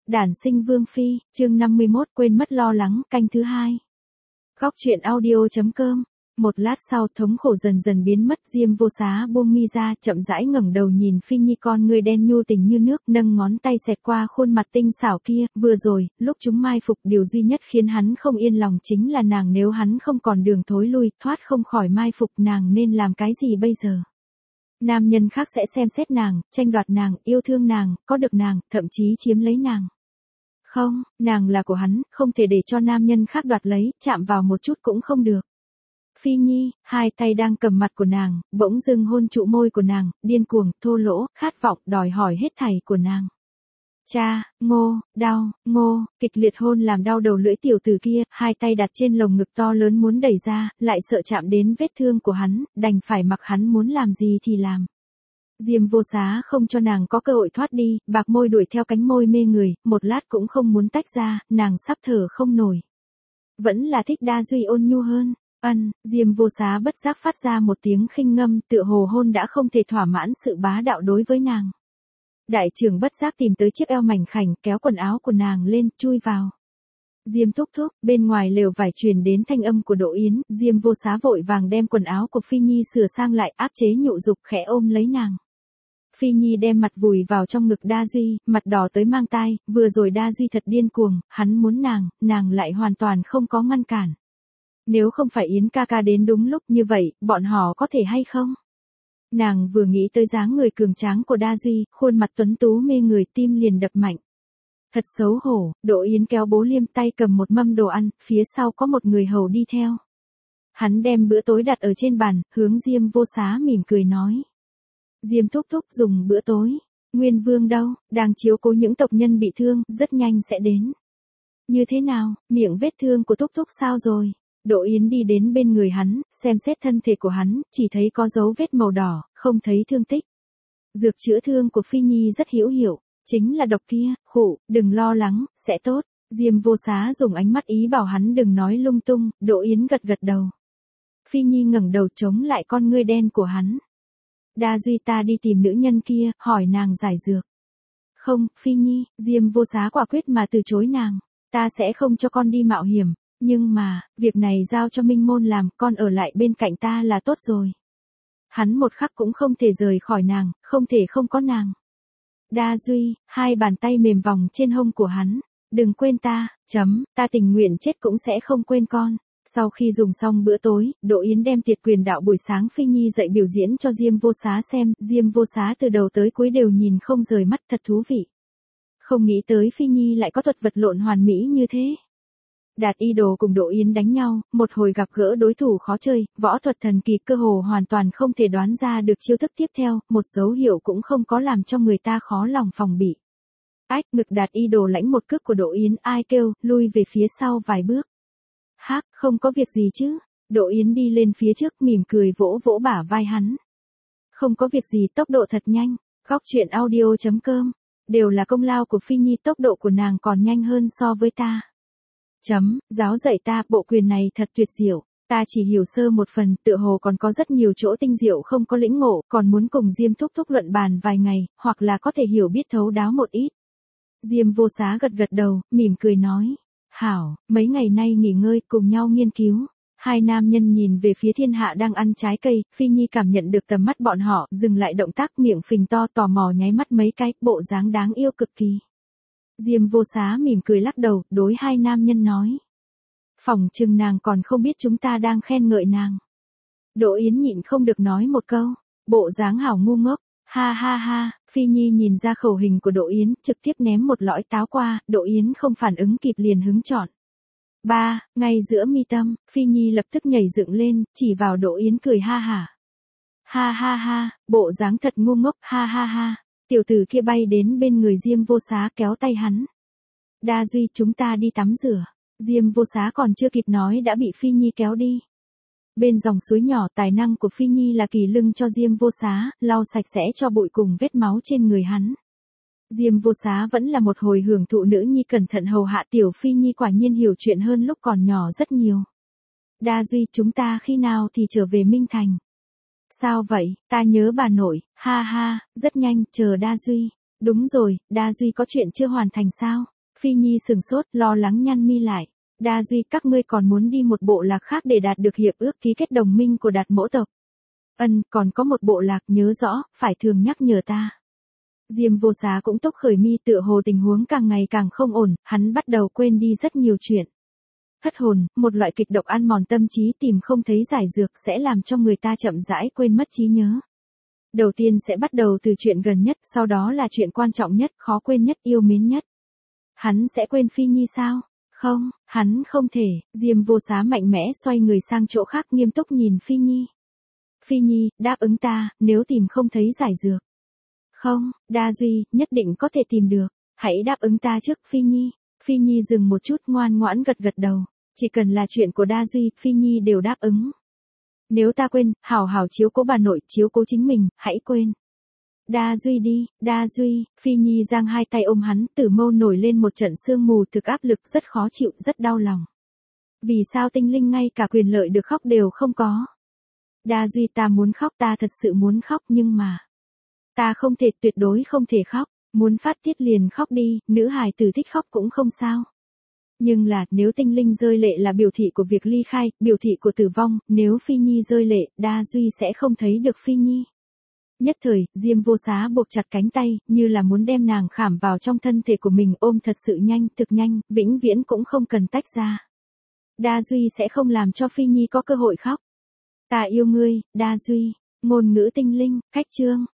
Đản sinh Vương Phi, chương 51 quên mất lo lắng, canh thứ 2. Góc truyện audio.com. Một lát sau thống khổ dần dần biến mất, Diêm Vô Xá buông mi ra, chậm rãi ngẩng đầu nhìn Phi Nhi, con người đen nhu tình như nước, nâng ngón tay xẹt qua khuôn mặt tinh xảo kia. Vừa rồi, lúc chúng mai phục, điều duy nhất khiến hắn không yên lòng chính là nàng, nếu hắn không còn đường thối lui, thoát không khỏi mai phục, nàng nên làm cái gì bây giờ? Nam nhân khác sẽ xem xét nàng, tranh đoạt nàng, yêu thương nàng, có được nàng, thậm chí chiếm lấy nàng. Không, nàng là của hắn, không thể để cho nam nhân khác đoạt lấy, chạm vào một chút cũng không được. Phi Nhi, hai tay đang cầm mặt của nàng, bỗng dưng hôn trụ môi của nàng, điên cuồng, thô lỗ, khát vọng, đòi hỏi hết thảy của nàng. Cha, ngô, kịch liệt hôn làm đau đầu lưỡi tiểu tử kia, hai tay đặt trên lồng ngực to lớn muốn đẩy ra, lại sợ chạm đến vết thương của hắn, đành phải mặc hắn muốn làm gì thì làm. Diêm Vô Xá không cho nàng có cơ hội thoát đi, bạc môi đuổi theo cánh môi mê người, một lát cũng không muốn tách ra, nàng sắp thở không nổi. Vẫn là thích Đa Duy ôn nhu hơn. Diêm Vô Xá bất giác phát ra một tiếng khinh ngâm, tựa hồ hôn đã không thể thỏa mãn sự bá đạo đối với nàng. Đại trưởng bất giác tìm tới chiếc eo mảnh khảnh, kéo quần áo của nàng lên, chui vào. Diêm thúc thúc, bên ngoài lều vải truyền đến thanh âm của Đỗ Yến, Diêm Vô Xá vội vàng đem quần áo của Phi Nhi sửa sang lại, áp chế nhụ dục, khẽ ôm lấy nàng. Phi Nhi đem mặt vùi vào trong ngực Đa Duy, mặt đỏ tới mang tai, vừa rồi Đa Duy thật điên cuồng, hắn muốn nàng lại hoàn toàn không có ngăn cản. Nếu không phải Yến ca ca đến đúng lúc như vậy, bọn họ có thể hay không? Nàng vừa nghĩ tới dáng người cường tráng của Đa Duy, khuôn mặt tuấn tú mê người, tim liền đập mạnh. Thật xấu hổ, Đỗ Yến kéo bố Liêm, tay cầm một mâm đồ ăn, phía sau có một người hầu đi theo. Hắn đem bữa tối đặt ở trên bàn, hướng Diêm Vô Xá mỉm cười nói. Diêm thúc thúc dùng bữa tối. Nguyên Vương đâu, đang chiếu cố những tộc nhân bị thương, rất nhanh sẽ đến. Như thế nào, miệng vết thương của thúc thúc sao rồi? Đỗ Yến đi đến bên người hắn, xem xét thân thể của hắn, chỉ thấy có dấu vết màu đỏ, không thấy thương tích. Dược chữa thương của Phi Nhi rất hữu hiệu, chính là độc kia, khụ, đừng lo lắng, sẽ tốt. Diêm Vô Xá dùng ánh mắt ý bảo hắn đừng nói lung tung, Đỗ Yến gật gật đầu. Phi Nhi ngẩng đầu chống lại con ngươi đen của hắn. Đa Duy, ta đi tìm nữ nhân kia, hỏi nàng giải dược. Không, Phi Nhi, Diêm Vô Xá quả quyết mà từ chối nàng. Ta sẽ không cho con đi mạo hiểm, nhưng mà, việc này giao cho Minh Môn làm, con ở lại bên cạnh ta là tốt rồi. Hắn một khắc cũng không thể rời khỏi nàng, không thể không có nàng. Đa Duy, hai bàn tay mềm vòng trên hông của hắn. Đừng quên ta, ta tình nguyện chết cũng sẽ không quên con. Sau khi dùng xong bữa tối, Đỗ Yến đem tiệt quyền đạo buổi sáng Phi Nhi dạy biểu diễn cho Diêm Vô Xá xem, Diêm Vô Xá từ đầu tới cuối đều nhìn không rời mắt, thật thú vị. Không nghĩ tới Phi Nhi lại có thuật vật lộn hoàn mỹ như thế. Đạt Y Đồ cùng Đỗ Yến đánh nhau, một hồi gặp gỡ đối thủ khó chơi, võ thuật thần kỳ cơ hồ hoàn toàn không thể đoán ra được chiêu thức tiếp theo, một dấu hiệu cũng không có làm cho người ta khó lòng phòng bị. Ách, ngực Đạt Y Đồ lãnh một cước của Đỗ Yến, ai kêu, lui về phía sau vài bước. Hắc, không có việc gì chứ. Đỗ Yến đi lên phía trước, mỉm cười vỗ vỗ bả vai hắn. Không có việc gì, tốc độ thật nhanh. Góc truyện audio.com. Đều là công lao của Phi Nhi, tốc độ của nàng còn nhanh hơn so với ta. Giáo dạy ta, bộ quyền này thật tuyệt diệu. Ta chỉ hiểu sơ một phần, tựa hồ còn có rất nhiều chỗ tinh diệu không có lĩnh ngộ, còn muốn cùng Diêm thúc thúc luận bàn vài ngày, hoặc là có thể hiểu biết thấu đáo một ít. Diêm Vô Xá gật gật đầu, mỉm cười nói. Hảo, mấy ngày nay nghỉ ngơi, cùng nhau nghiên cứu. Hai nam nhân nhìn về phía thiên hạ đang ăn trái cây, Phi Nhi cảm nhận được tầm mắt bọn họ, dừng lại động tác, miệng phình to, tò mò nháy mắt mấy cái, bộ dáng đáng yêu cực kỳ. Diêm Vô Xá mỉm cười lắc đầu, đối hai nam nhân nói. Phỏng chừng nàng còn không biết chúng ta đang khen ngợi nàng. Đỗ Yến nhịn không được nói một câu, bộ dáng hảo ngu ngốc. Ha ha ha, Phi Nhi nhìn ra khẩu hình của Đỗ Yến, trực tiếp ném một lõi táo qua, Đỗ Yến không phản ứng kịp liền hứng chọn. Ngay giữa mi tâm, Phi Nhi lập tức nhảy dựng lên, chỉ vào Đỗ Yến cười ha hả. Ha ha ha, bộ dáng thật ngu ngốc, ha ha ha. Tiểu tử kia bay đến bên người Diêm Vô Xá kéo tay hắn. Đa Duy, chúng ta đi tắm rửa. Diêm Vô Xá còn chưa kịp nói đã bị Phi Nhi kéo đi. Bên dòng suối nhỏ, tài năng của Phi Nhi là kỳ lưng cho Diêm Vô Xá, lau sạch sẽ cho bụi cùng vết máu trên người hắn. Diêm Vô Xá vẫn là một hồi hưởng thụ nữ nhi cẩn thận hầu hạ tiểu Phi Nhi, quả nhiên hiểu chuyện hơn lúc còn nhỏ rất nhiều. Đa Duy, chúng ta khi nào thì trở về Minh Thành? Sao vậy, ta nhớ bà nội, ha ha, rất nhanh, chờ Đa Duy. Đúng rồi, Đa Duy có chuyện chưa hoàn thành sao? Phi Nhi sừng sốt, lo lắng nhăn mi lại. Đa Duy, các ngươi còn muốn đi một bộ lạc khác để đạt được hiệp ước ký kết đồng minh của Đạt mỗ tộc. Còn có một bộ lạc, nhớ rõ, phải thường nhắc nhở ta. Diêm Vô Xá cũng tốc khởi mi, tựa hồ tình huống càng ngày càng không ổn, hắn bắt đầu quên đi rất nhiều chuyện. Thất hồn, một loại kịch độc ăn mòn tâm trí, tìm không thấy giải dược sẽ làm cho người ta chậm rãi quên mất trí nhớ. Đầu tiên sẽ bắt đầu từ chuyện gần nhất, sau đó là chuyện quan trọng nhất, khó quên nhất, yêu mến nhất. Hắn sẽ quên Phi Nhi sao? Không, hắn không thể. Diêm Vô Xá mạnh mẽ xoay người sang chỗ khác, nghiêm túc nhìn Phi Nhi. Phi Nhi, đáp ứng ta, nếu tìm không thấy giải dược. Không, Đa Duy, nhất định có thể tìm được. Hãy đáp ứng ta trước, Phi Nhi. Phi Nhi dừng một chút, ngoan ngoãn gật gật đầu. Chỉ cần là chuyện của Đa Duy, Phi Nhi đều đáp ứng. Nếu ta quên, hảo hảo chiếu cố bà nội, chiếu cố chính mình, hãy quên. Đa Duy đi, Đa Duy. Phi Nhi giang hai tay ôm hắn, tử mâu nổi lên một trận sương mù, thực áp lực, rất khó chịu, rất đau lòng. Vì sao tinh linh ngay cả quyền lợi được khóc đều không có? Đa Duy, ta muốn khóc, ta thật sự muốn khóc, nhưng mà ta không thể, tuyệt đối không thể khóc. Muốn phát tiết liền khóc đi, nữ hài tử thích khóc cũng không sao. Nhưng là, nếu tinh linh rơi lệ là biểu thị của việc ly khai, biểu thị của tử vong, nếu Phi Nhi rơi lệ, Đa Duy sẽ không thấy được Phi Nhi. Nhất thời, Diêm Vô Xá buộc chặt cánh tay, như là muốn đem nàng khảm vào trong thân thể của mình, ôm thật sự nhanh, thực nhanh, vĩnh viễn cũng không cần tách ra. Đa Duy sẽ không làm cho Phi Nhi có cơ hội khóc. Ta yêu ngươi, Đa Duy. Ngôn ngữ tinh linh, khách chương.